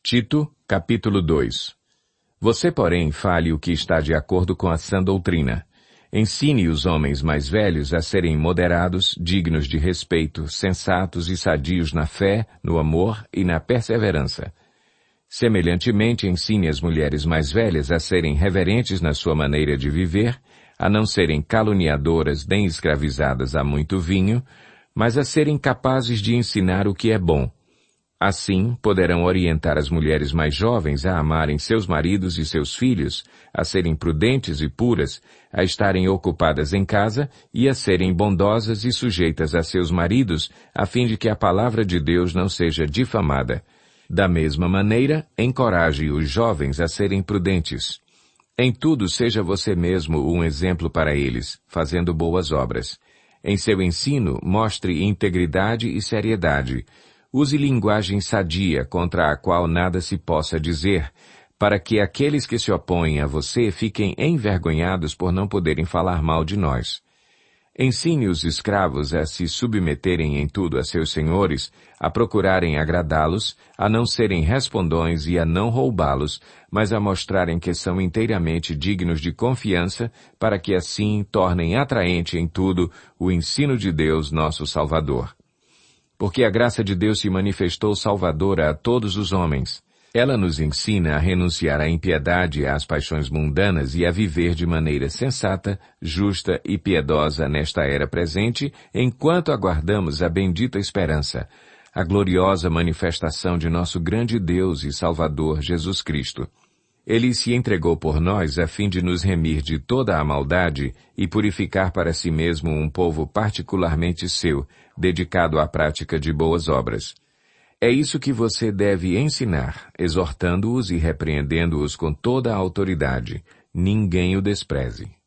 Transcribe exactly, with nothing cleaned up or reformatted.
Tito, capítulo dois. Você, porém, fale o que está de acordo com a sã doutrina. Ensine os homens mais velhos a serem moderados, dignos de respeito, sensatos e sadios na fé, no amor e na perseverança. Semelhantemente, ensine as mulheres mais velhas a serem reverentes na sua maneira de viver, a não serem caluniadoras nem escravizadas a muito vinho, mas a serem capazes de ensinar o que é bom. Assim, poderão orientar as mulheres mais jovens a amarem seus maridos e seus filhos, a serem prudentes e puras, a estarem ocupadas em casa e a serem bondosas e sujeitas a seus maridos, a fim de que a palavra de Deus não seja difamada. Da mesma maneira, encoraje os jovens a serem prudentes. Em tudo seja você mesmo um exemplo para eles, fazendo boas obras. Em seu ensino, mostre integridade e seriedade. Use linguagem sadia, contra a qual nada se possa dizer, para que aqueles que se opõem a você fiquem envergonhados por não poderem falar mal de nós. Ensine os escravos a se submeterem em tudo a seus senhores, a procurarem agradá-los, a não serem respondões e a não roubá-los, mas a mostrarem que são inteiramente dignos de confiança, para que assim tornem atraente em tudo o ensino de Deus, nosso Salvador. Porque a graça de Deus se manifestou salvadora a todos os homens. Ela nos ensina a renunciar à impiedade e às paixões mundanas e a viver de maneira sensata, justa e piedosa nesta era presente, enquanto aguardamos a bendita esperança, a gloriosa manifestação de nosso grande Deus e Salvador Jesus Cristo. Ele se entregou por nós a fim de nos remir de toda a maldade e purificar para si mesmo um povo particularmente seu, dedicado à prática de boas obras. É isso que você deve ensinar, exortando-os e repreendendo-os com toda a autoridade. Ninguém o despreze.